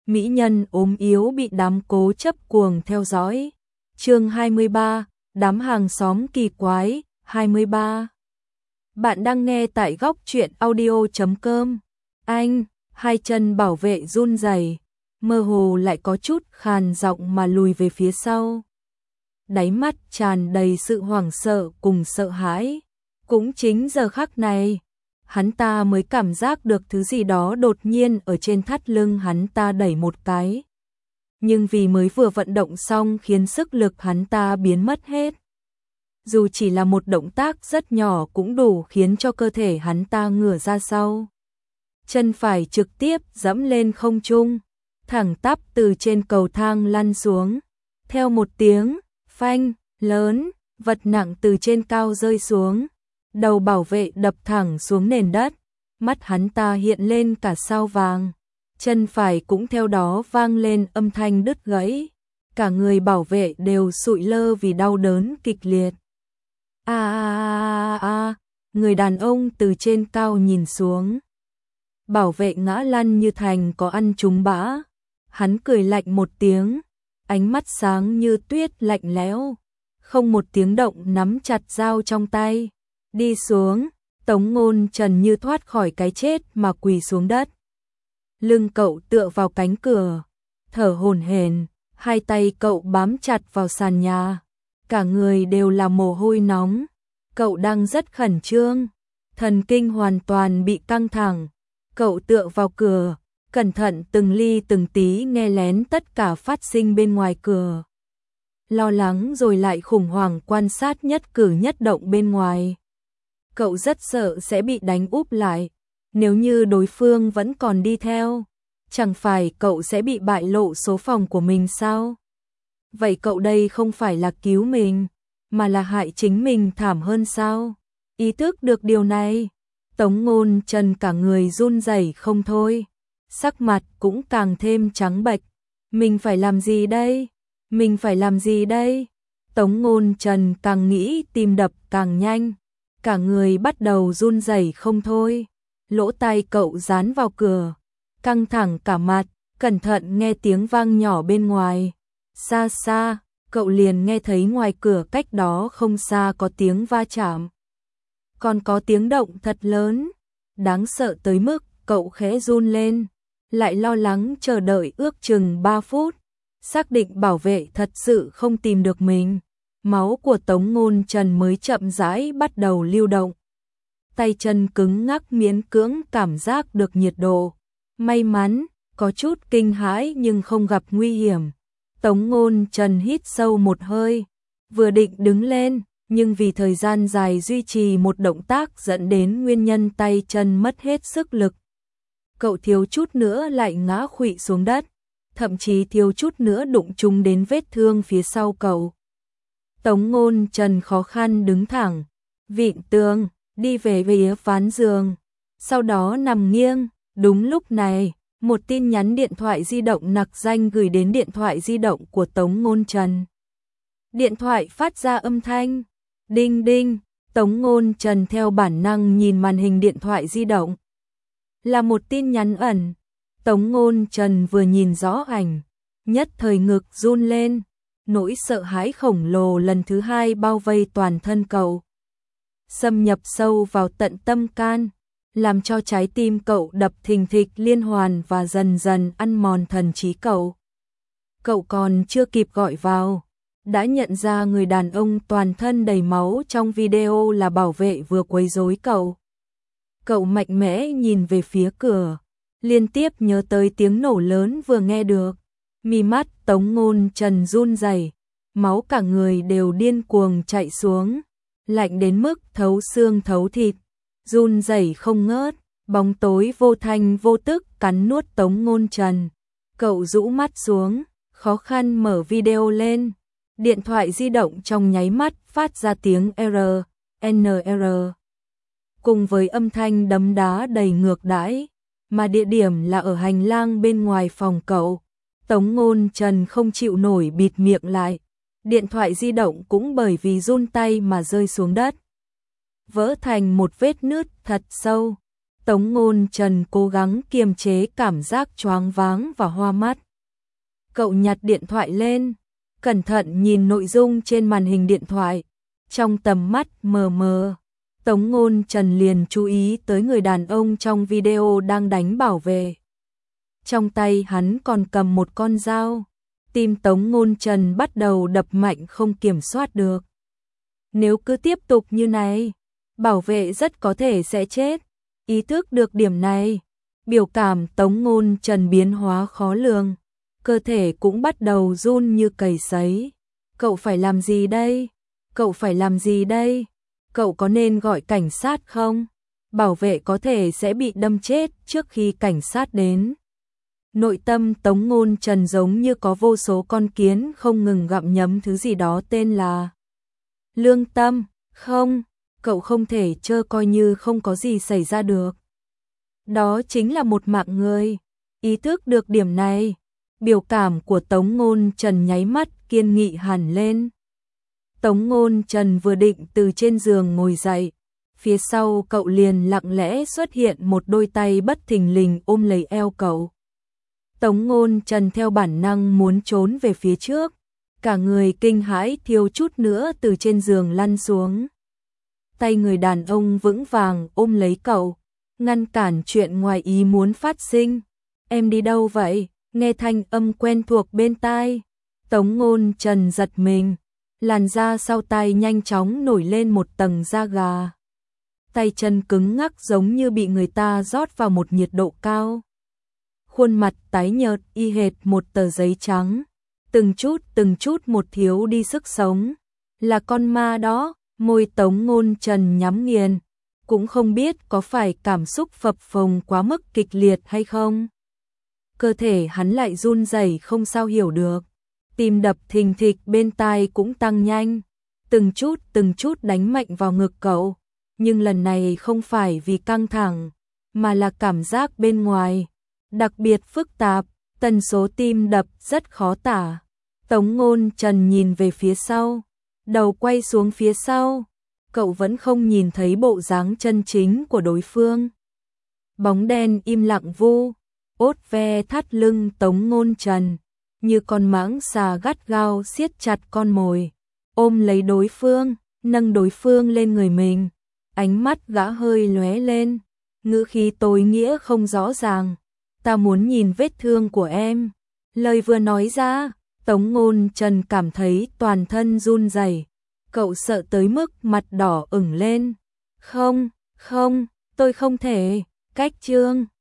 mỹ nhân ốm yếu bị đám cố chấp cuồng theo dõi. Chương 23, đám hàng xóm kỳ quái, 23. Bạn đang nghe tại góc truyện audio.com. Anh, hai chân bảo vệ run rẩy, mơ hồ lại có chút khàn giọng mà lùi về phía sau. Đáy mắt tràn đầy sự hoảng sợ cùng sợ hãi. Cũng chính giờ khắc này, hắn ta mới cảm giác được thứ gì đó đột nhiên ở trên thắt lưng hắn ta đẩy một cái. Nhưng vì mới vừa vận động xong khiến sức lực hắn ta biến mất hết. Dù chỉ là một động tác rất nhỏ cũng đủ khiến cho cơ thể hắn ta ngửa ra sau. Chân phải trực tiếp dẫm lên không trung, thẳng tắp từ trên cầu thang lăn xuống. Theo một tiếng phanh lớn, vật nặng từ trên cao rơi xuống. Đầu bảo vệ đập thẳng xuống nền đất, mắt hắn ta hiện lên cả sao vàng. Chân phải cũng theo đó vang lên âm thanh đứt gãy. Cả người bảo vệ đều sụi lơ vì đau đớn kịch liệt. Người đàn ông từ trên cao nhìn xuống. Bảo vệ ngã lăn như thành có ăn trúng bã. Hắn cười lạnh một tiếng, ánh mắt sáng như tuyết lạnh lẽo. Không một tiếng động nắm chặt dao trong tay. Đi xuống, Tống Ngôn Trần như thoát khỏi cái chết mà quỳ xuống đất. Lưng cậu tựa vào cánh cửa, thở hổn hển, hai tay cậu bám chặt vào sàn nhà. Cả người đều là mồ hôi nóng. Cậu đang rất khẩn trương, thần kinh hoàn toàn bị căng thẳng. Cậu tựa vào cửa, cẩn thận từng ly từng tí nghe lén tất cả phát sinh bên ngoài cửa. Lo lắng rồi lại khủng hoảng quan sát nhất cử nhất động bên ngoài. Cậu rất sợ sẽ bị đánh úp lại. Nếu như đối phương vẫn còn đi theo, chẳng phải cậu sẽ bị bại lộ số phòng của mình sao? Vậy cậu đây không phải là cứu mình, mà là hại chính mình thảm hơn sao? Ý thức được điều này, Tống Ngôn Trần cả người run rẩy không thôi, sắc mặt cũng càng thêm trắng bệch. Mình phải làm gì đây? Mình phải làm gì đây? Tống Ngôn Trần càng nghĩ tim đập càng nhanh, cả người bắt đầu run rẩy không thôi. Lỗ tai cậu dán vào cửa, căng thẳng cả mặt, cẩn thận nghe tiếng vang nhỏ bên ngoài. Xa xa, cậu liền nghe thấy ngoài cửa cách đó không xa có tiếng va chạm. Còn có tiếng động thật lớn, đáng sợ tới mức cậu khẽ run lên, lại lo lắng chờ đợi ước chừng 3 phút. Xác định bảo vệ thật sự không tìm được mình, máu của Tống Ngôn Trần mới chậm rãi bắt đầu lưu động. Tay chân cứng ngắc miễn cưỡng cảm giác được nhiệt độ. May mắn, có chút kinh hãi nhưng không gặp nguy hiểm. Tống Ngôn Trần hít sâu một hơi, vừa định đứng lên, nhưng vì thời gian dài duy trì một động tác dẫn đến nguyên nhân tay chân mất hết sức lực. Cậu thiếu chút nữa lại ngã khuỵu xuống đất, thậm chí thiếu chút nữa đụng trúng đến vết thương phía sau cậu. Tống Ngôn Trần khó khăn đứng thẳng, vịn tường, đi về phía ván giường, sau đó nằm nghiêng. Đúng lúc này, một tin nhắn điện thoại di động nặc danh gửi đến điện thoại di động của Tống Ngôn Trần. Điện thoại phát ra âm thanh đinh đinh. Tống Ngôn Trần theo bản năng nhìn màn hình điện thoại di động. Là một tin nhắn ẩn. Tống Ngôn Trần vừa nhìn rõ ảnh, nhất thời ngực run lên, nỗi sợ hãi khổng lồ lần thứ hai bao vây toàn thân cậu, xâm nhập sâu vào tận tâm can, làm cho trái tim cậu đập thình thịch liên hoàn và dần dần ăn mòn thần trí cậu. Cậu còn chưa kịp gọi vào, đã nhận ra người đàn ông toàn thân đầy máu trong video là bảo vệ vừa quấy rối cậu. Cậu mạnh mẽ nhìn về phía cửa, liên tiếp nhớ tới tiếng nổ lớn vừa nghe được. Mi mắt Tống Ngôn Trần run rẩy, máu cả người đều điên cuồng chạy xuống, lạnh đến mức thấu xương thấu thịt, run rẩy không ngớt. Bóng tối vô thanh vô tức cắn nuốt Tống Ngôn Trần. Cậu rũ mắt xuống, khó khăn mở video lên. Điện thoại di động trong nháy mắt phát ra tiếng NR, cùng với âm thanh đấm đá đầy ngược đãi, mà địa điểm là ở hành lang bên ngoài phòng cậu. Tống Ngôn Trần không chịu nổi bịt miệng lại. Điện thoại di động cũng bởi vì run tay mà rơi xuống đất, vỡ thành một vết nứt thật sâu. Tống Ngôn Trần cố gắng kiềm chế cảm giác choáng váng và hoa mắt. Cậu nhặt điện thoại lên, cẩn thận nhìn nội dung trên màn hình điện thoại. Trong tầm mắt mờ mờ, Tống Ngôn Trần liền chú ý tới người đàn ông trong video đang đánh bảo vệ. Trong tay hắn còn cầm một con dao. Tim Tống Ngôn Trần bắt đầu đập mạnh không kiểm soát được. Nếu cứ tiếp tục như này, bảo vệ rất có thể sẽ chết. Ý thức được điểm này, biểu cảm Tống Ngôn Trần biến hóa khó lường, cơ thể cũng bắt đầu run như cầy sấy. Cậu phải làm gì đây? Cậu phải làm gì đây? Cậu có nên gọi cảnh sát không? Bảo vệ có thể sẽ bị đâm chết trước khi cảnh sát đến. Nội tâm Tống Ngôn Trần giống như có vô số con kiến không ngừng gặm nhấm thứ gì đó tên là lương tâm. Không, cậu không thể trơ coi như không có gì xảy ra được. Đó chính là một mạng người. Ý thức được điểm này, biểu cảm của Tống Ngôn Trần nháy mắt kiên nghị hẳn lên. Tống Ngôn Trần vừa định từ trên giường ngồi dậy, phía sau cậu liền lặng lẽ xuất hiện một đôi tay bất thình lình ôm lấy eo cậu. Tống Ngôn Trần theo bản năng muốn trốn về phía trước, cả người kinh hãi thiếu chút nữa từ trên giường lăn xuống. Tay người đàn ông vững vàng ôm lấy cậu, ngăn cản chuyện ngoài ý muốn phát sinh. Em đi đâu vậy? Nghe thanh âm quen thuộc bên tai. Tống Ngôn Trần giật mình, làn da sau tay nhanh chóng nổi lên một tầng da gà. Tay chân cứng ngắc giống như bị người ta rót vào một nhiệt độ cao. Khuôn mặt tái nhợt y hệt một tờ giấy trắng, từng chút một thiếu đi sức sống. Là con ma đó. Môi Tống Ngôn Trần nhắm nghiền, cũng không biết có phải cảm xúc phập phồng quá mức kịch liệt hay không. Cơ thể hắn lại run rẩy không sao hiểu được, tim đập thình thịch bên tai cũng tăng nhanh, từng chút đánh mạnh vào ngực cậu, nhưng lần này không phải vì căng thẳng, mà là cảm giác bên ngoài, đặc biệt phức tạp, tần số tim đập rất khó tả. Tống Ngôn Trần nhìn về phía sau, đầu quay xuống phía sau, cậu vẫn không nhìn thấy bộ dáng chân chính của đối phương. Bóng đen im lặng vu, ốt ve thắt lưng Tống Ngôn Trần, như con mãng xà gắt gao siết chặt con mồi, ôm lấy đối phương, nâng đối phương lên người mình. Ánh mắt gã hơi lóe lên, ngữ khí tối nghĩa không rõ ràng. Ta muốn nhìn vết thương của em. Lời vừa nói ra, Tống Ngôn Trần cảm thấy toàn thân run rẩy. Cậu sợ tới mức mặt đỏ ửng lên. Không, tôi không thể. Cách chương